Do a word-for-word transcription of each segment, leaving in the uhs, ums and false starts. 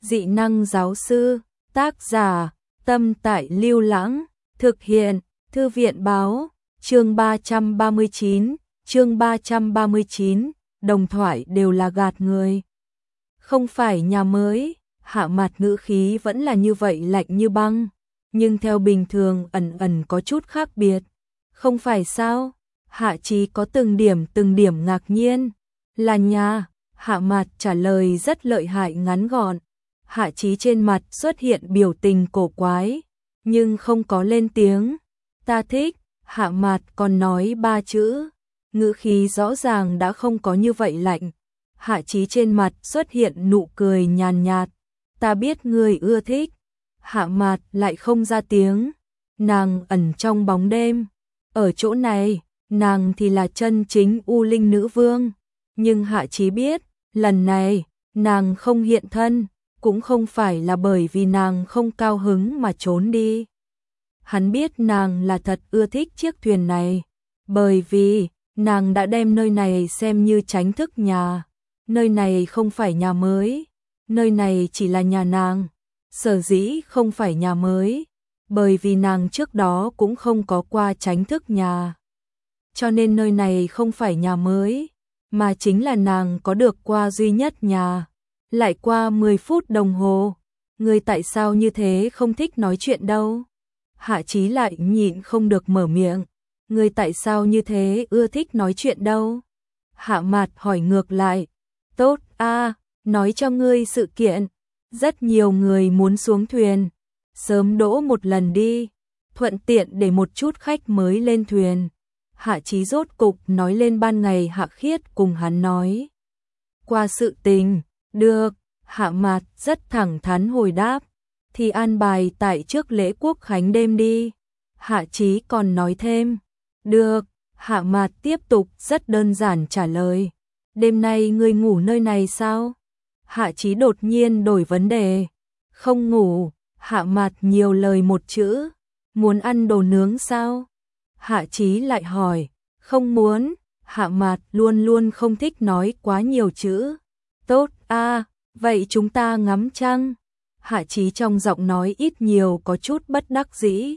Dị năng giáo sư, tác giả, Tâm Tại Lưu Lãng, thực hiện, Thư viện báo, chương ba trăm ba mươi chín, chương ba trăm ba mươi chín, đồng thoại đều là gạt người. Không phải nhà mới, Hạ Mạt ngữ khí vẫn là như vậy lạnh như băng, nhưng theo bình thường ẩn ẩn có chút khác biệt. Không phải sao? Hạ Chí có từng điểm từng điểm ngạc nhiên. Là nhà, Hạ Mạt trả lời rất lợi hại ngắn gọn. Hạ Chí trên mặt xuất hiện biểu tình cổ quái, nhưng không có lên tiếng. Ta thích, Hạ Mạt còn nói ba chữ, ngữ khí rõ ràng đã không có như vậy lạnh. Hạ Chí trên mặt xuất hiện nụ cười nhàn nhạt. Ta biết người ưa thích. Hạ Mạt lại không ra tiếng. Nàng ẩn trong bóng đêm. Ở chỗ này, nàng thì là chân chính U Linh Nữ Vương. Nhưng Hạ Chí biết, lần này, nàng không hiện thân, cũng không phải là bởi vì nàng không cao hứng mà trốn đi. Hắn biết nàng là thật ưa thích chiếc thuyền này, bởi vì nàng đã đem nơi này xem như tránh thức nhà. Nơi này không phải nhà mới, nơi này chỉ là nhà nàng. Sở dĩ không phải nhà mới, bởi vì nàng trước đó cũng không có qua tránh thức nhà. Cho nên nơi này không phải nhà mới, mà chính là nàng có được qua duy nhất nhà. Lại qua mười phút đồng hồ, người tại sao như thế không thích nói chuyện đâu? Hạ Chí lại nhịn không được mở miệng, người tại sao như thế ưa thích nói chuyện đâu? Hạ Mạt hỏi ngược lại, tốt a, nói cho ngươi sự kiện, rất nhiều người muốn xuống thuyền, sớm đỗ một lần đi, thuận tiện để một chút khách mới lên thuyền. Hạ Chí rốt cục nói lên ban ngày Hạ Khiết cùng hắn nói qua sự tình. Được, Hạ Mạt rất thẳng thắn hồi đáp, thì an bài tại trước lễ quốc khánh đêm đi. Hạ Chí còn nói thêm, được, Hạ Mạt tiếp tục rất đơn giản trả lời, đêm nay ngươi ngủ nơi này sao? Hạ Chí đột nhiên đổi vấn đề, không ngủ. Hạ Mạt nhiều lời một chữ, muốn ăn đồ nướng sao? Hạ Chí lại hỏi, không muốn. Hạ Mạt luôn luôn không thích nói quá nhiều chữ. Tốt a, à, vậy chúng ta ngắm trăng. Hạ Chí trong giọng nói ít nhiều có chút bất đắc dĩ.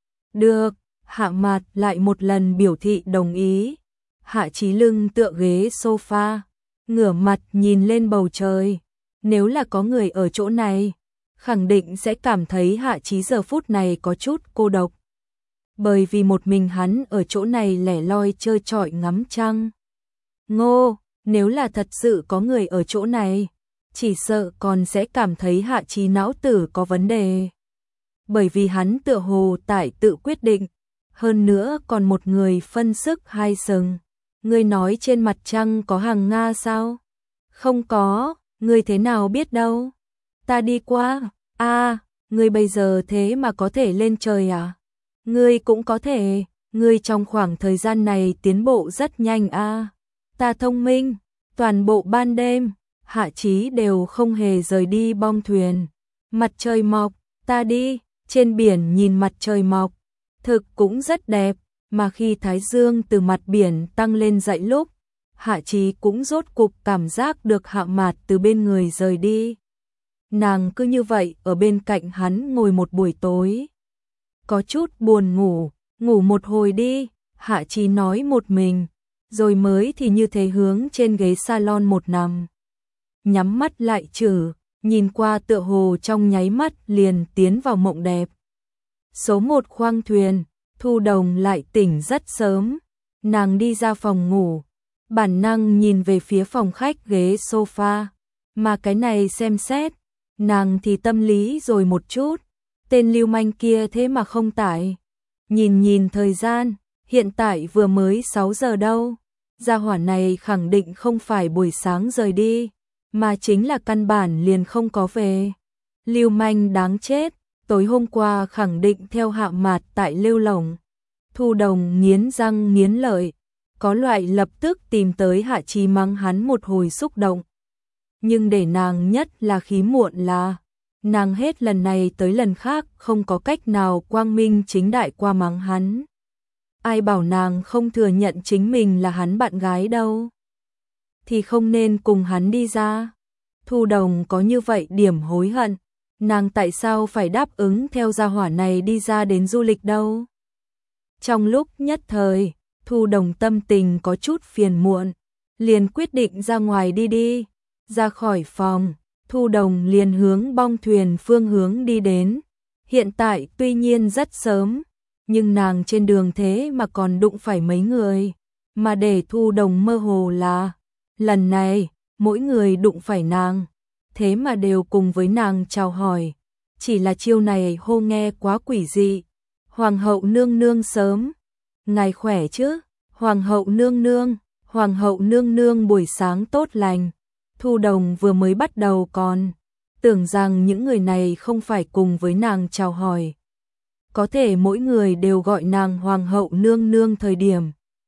Được, Hạ Mạt lại một lần biểu thị đồng ý. Hạ Chí lưng tựa ghế sofa, ngửa mặt nhìn lên bầu trời. Nếu là có người ở chỗ này, khẳng định sẽ cảm thấy Hạ Chí giờ phút này có chút cô độc. Bởi vì một mình hắn ở chỗ này lẻ loi chơi chọi ngắm trăng. Ngô, nếu là thật sự có người ở chỗ này, chỉ sợ còn sẽ cảm thấy Hạ Chí não tử có vấn đề. Bởi vì hắn tựa hồ tại tự quyết định, hơn nữa còn một người phân sức hai sừng. Ngươi nói trên mặt trăng có hàng Nga sao? Không có, ngươi thế nào biết đâu? Ta đi qua. A, à, ngươi bây giờ thế mà có thể lên trời à? Ngươi cũng có thể, ngươi trong khoảng thời gian này tiến bộ rất nhanh a. À. Ta thông minh, toàn bộ ban đêm, Hạ Chí đều không hề rời đi bong thuyền. Mặt trời mọc, ta đi, trên biển nhìn mặt trời mọc, thực cũng rất đẹp, mà khi thái dương từ mặt biển tăng lên dậy lúc, Hạ Chí cũng rốt cục cảm giác được Hạ Mạt từ bên người rời đi. Nàng cứ như vậy ở bên cạnh hắn ngồi một buổi tối. Có chút buồn ngủ, ngủ một hồi đi, Hạ Chí nói một mình, rồi mới thì như thế hướng trên ghế salon một nằm. Nhắm mắt lại chử, nhìn qua tựa hồ trong nháy mắt liền tiến vào mộng đẹp. Số một khoang thuyền, Thu Đồng lại tỉnh rất sớm, nàng đi ra phòng ngủ, bản năng nhìn về phía phòng khách ghế sofa, mà cái này xem xét, nàng thì tâm lý rồi một chút. Tên lưu manh kia thế mà không tải. Nhìn nhìn thời gian, hiện tại vừa mới sáu giờ đâu. Gia hỏa này khẳng định không phải buổi sáng rời đi, mà chính là căn bản liền không có về. Lưu manh đáng chết, tối hôm qua khẳng định theo Hạ Mạt tại Lêu Lổng. Thu Đồng nghiến răng nghiến lợi, có loại lập tức tìm tới Hạ Chí mắng hắn một hồi xúc động. Nhưng để nàng nhất là khí muộn là nàng hết lần này tới lần khác không có cách nào quang minh chính đại qua mắng hắn. Ai bảo nàng không thừa nhận chính mình là hắn bạn gái đâu. Thì không nên cùng hắn đi ra. Thu Đồng có như vậy điểm hối hận, nàng tại sao phải đáp ứng theo gia hỏa này đi ra đến du lịch đâu. Trong lúc nhất thời, Thu Đồng tâm tình có chút phiền muộn, liền quyết định ra ngoài đi đi. Ra khỏi phòng, Thu Đồng liền hướng bong thuyền phương hướng đi đến. Hiện tại tuy nhiên rất sớm, nhưng nàng trên đường thế mà còn đụng phải mấy người. Mà để Thu Đồng mơ hồ là, lần này, mỗi người đụng phải nàng, thế mà đều cùng với nàng chào hỏi. Chỉ là chiêu này hô nghe quá quỷ dị. Hoàng hậu nương nương sớm. Ngài khỏe chứ? Hoàng hậu nương nương, Hoàng hậu nương nương buổi sáng tốt lành. Thu Đồng vừa mới bắt đầu còn tưởng rằng những người này không phải cùng với nàng chào hỏi. Có thể mỗi người đều gọi nàng Hoàng hậu nương nương thời điểm.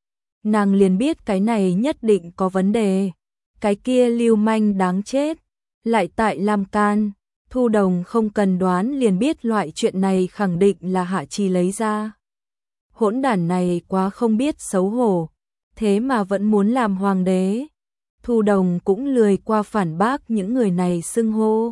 Nàng liền biết cái này nhất định có vấn đề. Cái kia lưu manh đáng chết, lại tại Lam Can. Thu Đồng không cần đoán liền biết loại chuyện này khẳng định là Hạ Trì lấy ra. Hỗn đản này quá không biết xấu hổ, thế mà vẫn muốn làm hoàng đế. Thu Đồng cũng lười qua phản bác những người này xưng hô.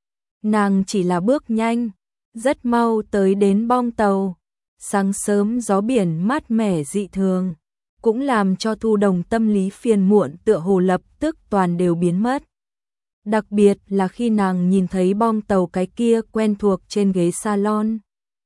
Nàng chỉ là bước nhanh, rất mau tới đến bong tàu. Sáng sớm gió biển mát mẻ dị thường, cũng làm cho Thu Đồng tâm lý phiền muộn tựa hồ lập tức toàn đều biến mất. Đặc biệt là khi nàng nhìn thấy bong tàu cái kia quen thuộc trên ghế salon.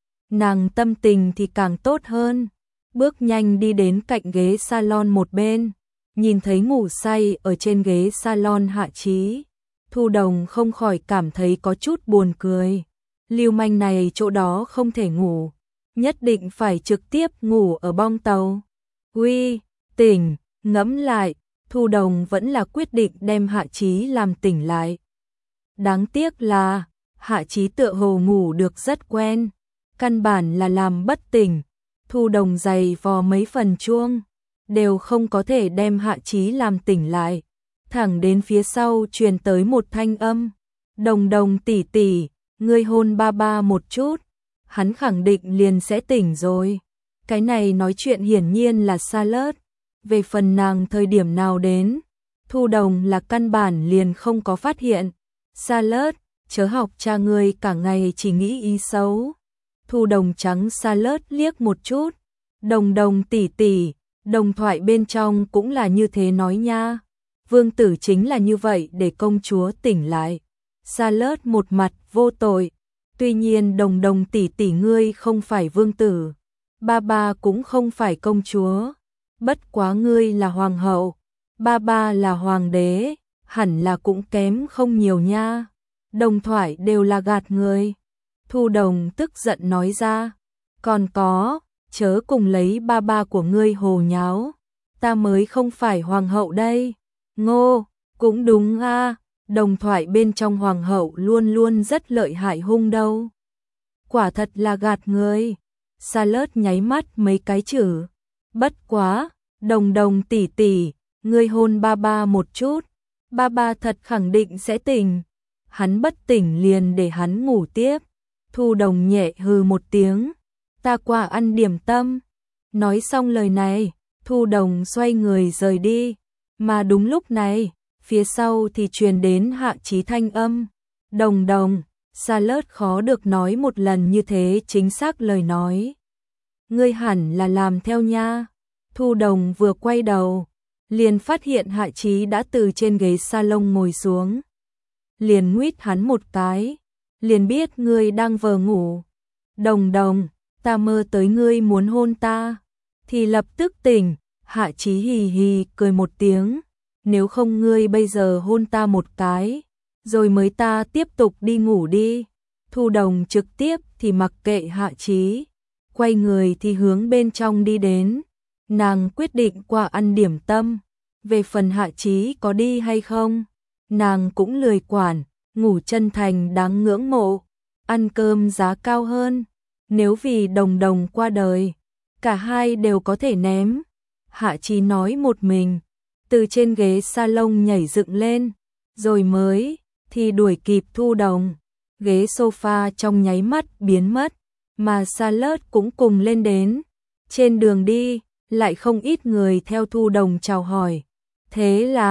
Nàng tâm tình thì càng tốt hơn, bước nhanh đi đến cạnh ghế salon một bên, nhìn thấy ngủ say ở trên ghế salon Hạ Chí. Thu Đồng không khỏi cảm thấy có chút buồn cười. Lưu manh này chỗ đó không thể ngủ, nhất định phải trực tiếp ngủ ở bong tàu. Uy, tỉnh, ngẫm lại, Thu Đồng vẫn là quyết định đem Hạ Chí làm tỉnh lại. Đáng tiếc là, Hạ Chí tựa hồ ngủ được rất quen, căn bản là làm bất tỉnh. Thu Đồng giày vò mấy phần chuông, đều không có thể đem Hạ Chí làm tỉnh lại. Thẳng đến phía sau truyền tới một thanh âm. Đồng Đồng tỷ tỷ, ngươi hôn ba ba một chút, hắn khẳng định liền sẽ tỉnh rồi. Cái này nói chuyện hiển nhiên là Charlotte. Về phần nàng thời điểm nào đến, Thu Đồng là căn bản liền không có phát hiện. Charlotte, chớ học cha ngươi cả ngày chỉ nghĩ ý xấu. Thu Đồng trắng Charlotte liếc một chút. Đồng Đồng tỷ tỷ, đồng thoại bên trong cũng là như thế nói nha. Vương tử chính là như vậy để công chúa tỉnh lại. Charlotte một mặt vô tội. Tuy nhiên Đồng Đồng tỷ tỷ ngươi không phải vương tử, ba ba cũng không phải công chúa. Bất quá ngươi là hoàng hậu, ba ba là hoàng đế, hẳn là cũng kém không nhiều nha. Đồng thoại đều là gạt người. Thu Đồng tức giận nói ra. Còn có, chớ cùng lấy ba ba của ngươi hồ nháo. Ta mới không phải hoàng hậu đây. Ngô, cũng đúng a. Đồng thoại bên trong hoàng hậu luôn luôn rất lợi hại hung đâu. Quả thật là gạt người. Charlotte nháy mắt mấy cái chữ. Bất quá, Đồng Đồng tỷ tỷ, ngươi hôn ba ba một chút, ba ba thật khẳng định sẽ tỉnh. Hắn bất tỉnh liền để hắn ngủ tiếp. Thu Đồng nhẹ hừ một tiếng. Ta qua ăn điểm tâm. Nói xong lời này, Thu Đồng xoay người rời đi. Mà đúng lúc này, phía sau thì truyền đến Hạ Chí thanh âm. Đồng Đồng, Charlotte khó được nói một lần như thế chính xác lời nói. Ngươi hẳn là làm theo nha. Thu Đồng vừa quay đầu, liền phát hiện Hạ Chí đã từ trên ghế salon ngồi xuống. Liền nguýt hắn một cái, liền biết ngươi đang vờ ngủ. Đồng Đồng, ta mơ tới ngươi muốn hôn ta, thì lập tức tỉnh. Hạ Chí hì hì cười một tiếng. Nếu không ngươi bây giờ hôn ta một cái, rồi mới ta tiếp tục đi ngủ đi. Thu Đồng trực tiếp thì mặc kệ Hạ Chí, quay người thì hướng bên trong đi đến. Nàng quyết định qua ăn điểm tâm. Về phần Hạ Chí có đi hay không, nàng cũng lười quản. Ngủ chân thành đáng ngưỡng mộ, ăn cơm giá cao hơn. Nếu vì Đồng Đồng qua đời, cả hai đều có thể ném. Hạ Chí nói một mình, từ trên ghế salon nhảy dựng lên, rồi mới thì đuổi kịp Thu Đồng. Ghế sofa trong nháy mắt biến mất, mà Charlotte cũng cùng lên đến. Trên đường đi, lại không ít người theo Thu Đồng chào hỏi. Thế là,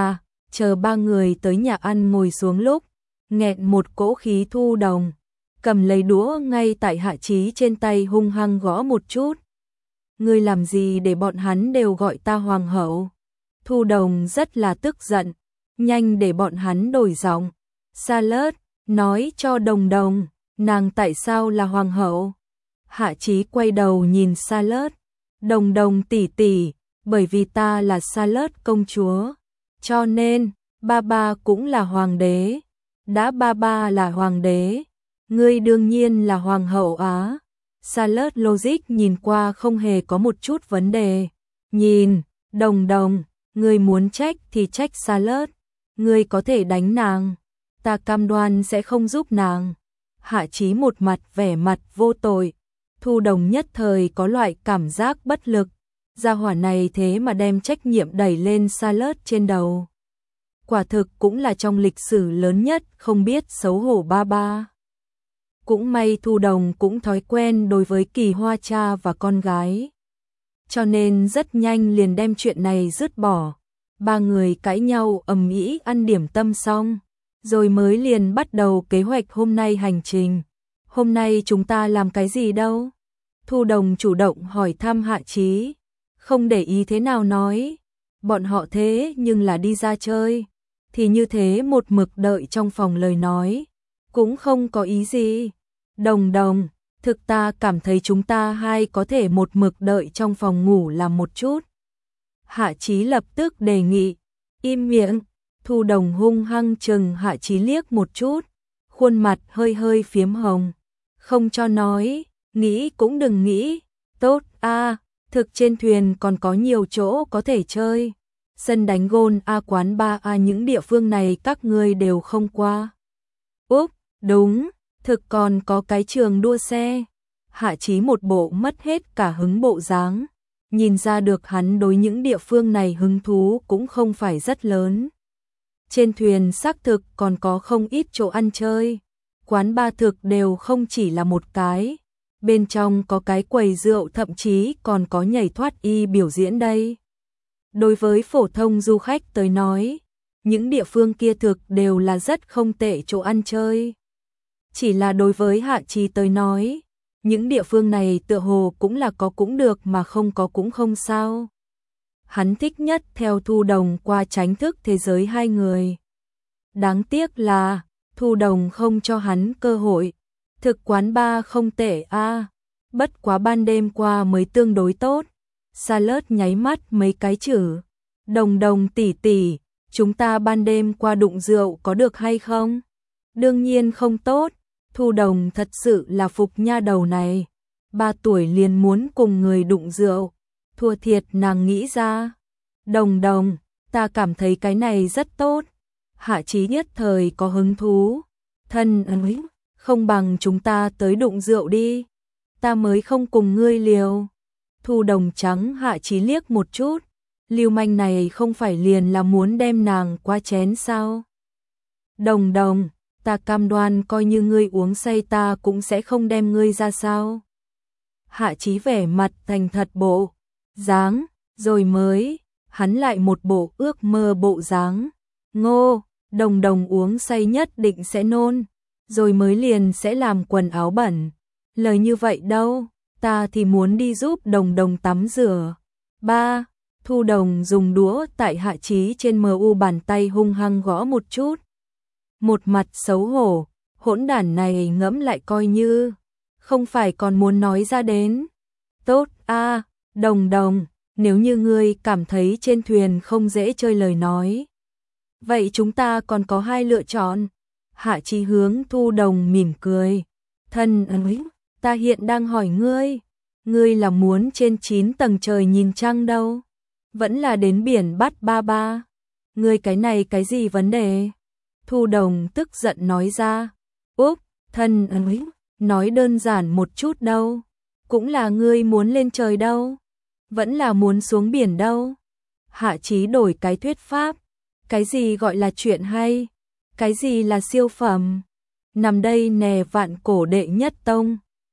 Chờ ba người tới nhà ăn ngồi xuống lúc, nghẹn một cỗ khí Thu Đồng, cầm lấy đũa ngay tại Hạ Chí trên tay hung hăng gõ một chút. Ngươi làm gì để bọn hắn đều gọi ta hoàng hậu? Thu Đồng rất là tức giận, nhanh để bọn hắn đổi giọng. Salad, nói cho Đồng Đồng, nàng tại sao là hoàng hậu? Hạ Chí quay đầu nhìn Salad, Đồng Đồng tỷ tỷ, bởi vì ta là Salad công chúa, cho nên ba ba cũng là hoàng đế. Đã ba ba là hoàng đế, ngươi đương nhiên là hoàng hậu á. Salad logic nhìn qua không hề có một chút vấn đề. Nhìn, Đồng Đồng, ngươi muốn trách thì trách Salad, ngươi có thể đánh nàng, ta cam đoan sẽ không giúp nàng. Hạ Chí một mặt vẻ mặt vô tội, Thu Đồng nhất thời có loại cảm giác bất lực, gia hỏa này thế mà đem trách nhiệm đẩy lên Salad trên đầu. Quả thực cũng là trong lịch sử lớn nhất không biết xấu hổ ba ba. Cũng may Thu Đồng cũng thói quen đối với Kỳ Hoa cha và con gái, cho nên rất nhanh liền đem chuyện này dứt bỏ. Ba người cãi nhau ầm ĩ ăn điểm tâm xong, rồi mới liền bắt đầu kế hoạch hôm nay hành trình. Hôm nay chúng ta làm cái gì đâu? Thu Đồng chủ động hỏi thăm Hạ Chí, không để ý thế nào nói, bọn họ thế nhưng là đi ra chơi, thì như thế một mực đợi trong phòng lời nói, cũng không có ý gì. Đồng Đồng, thực ta cảm thấy chúng ta hai có thể một mực đợi trong phòng ngủ làm một chút. Hạ Chí lập tức đề nghị, im miệng. Thu Đồng hung hăng chừng Hạ Chí liếc một chút, khuôn mặt hơi hơi phiếm hồng, không cho nói, nghĩ cũng đừng nghĩ. Tốt a, thực trên thuyền còn có nhiều chỗ có thể chơi, sân đánh gôn a, quán bar a, những địa phương này các ngươi đều không qua. Úp, đúng, thực còn có cái trường đua xe. Hạ Chí một bộ mất hết cả hứng bộ dáng, nhìn ra được hắn đối những địa phương này hứng thú cũng không phải rất lớn. Trên thuyền xác thực còn có không ít chỗ ăn chơi, quán bar thực đều không chỉ là một cái, bên trong có cái quầy rượu, thậm chí còn có nhảy thoát y biểu diễn đây. Đối với phổ thông du khách tới nói, những địa phương kia thực đều là rất không tệ chỗ ăn chơi. Chỉ là đối với Hạ Chí tới nói, những địa phương này tựa hồ cũng là có cũng được mà không có cũng không sao. Hắn thích nhất theo Thu Đồng qua tránh thức thế giới hai người. Đáng tiếc là Thu Đồng không cho hắn cơ hội. Thực quán bar không tệ a, bất quá ban đêm qua mới tương đối tốt. Salad nháy mắt mấy cái chữ, Đồng Đồng tỷ tỷ, chúng ta ban đêm qua đụng rượu có được hay không? Đương nhiên không tốt. Thu Đồng thật sự là phục nha đầu này, ba tuổi liền muốn cùng người đụng rượu, thua thiệt nàng nghĩ ra. Đồng Đồng, ta cảm thấy cái này rất tốt. Hạ Chí nhất thời có hứng thú, thân ơi, không bằng chúng ta tới đụng rượu đi, ta mới không cùng ngươi liều. Thu Đồng trắng Hạ Chí liếc một chút, lưu manh này không phải liền là muốn đem nàng qua chén sao? Đồng Đồng, ta cam đoan coi như ngươi uống say ta cũng sẽ không đem ngươi ra sao. Hạ Chí vẻ mặt thành thật bộ dáng, rồi mới, hắn lại một bộ ước mơ bộ dáng. Ngô, Đồng Đồng uống say nhất định sẽ nôn, rồi mới liền sẽ làm quần áo bẩn. Lời như vậy đâu, ta thì muốn đi giúp Đồng Đồng tắm rửa. Ba, Thu Đồng dùng đũa tại Hạ Chí trên mờ u bàn tay hung hăng gõ một chút. Một mặt xấu hổ, hỗn đản này ngẫm lại coi như không phải còn muốn nói ra đến. Tốt a, Đồng Đồng, nếu như ngươi cảm thấy trên thuyền không dễ chơi lời nói, vậy chúng ta còn có hai lựa chọn. Hạ Chí hướng Thu Đồng mỉm cười, thân ơi, ta hiện đang hỏi ngươi, ngươi là muốn trên chín tầng trời nhìn trăng đâu, vẫn là đến biển bắt ba ba? Ngươi cái này cái gì vấn đề? Thu Đồng tức giận nói ra, úp, thân ơi, nói đơn giản một chút đâu, cũng là ngươi muốn lên trời đâu, vẫn là muốn xuống biển đâu. Hạ Chí đổi cái thuyết pháp, cái gì gọi là chuyện hay, cái gì là siêu phẩm, nằm đây nè vạn cổ đệ nhất tông.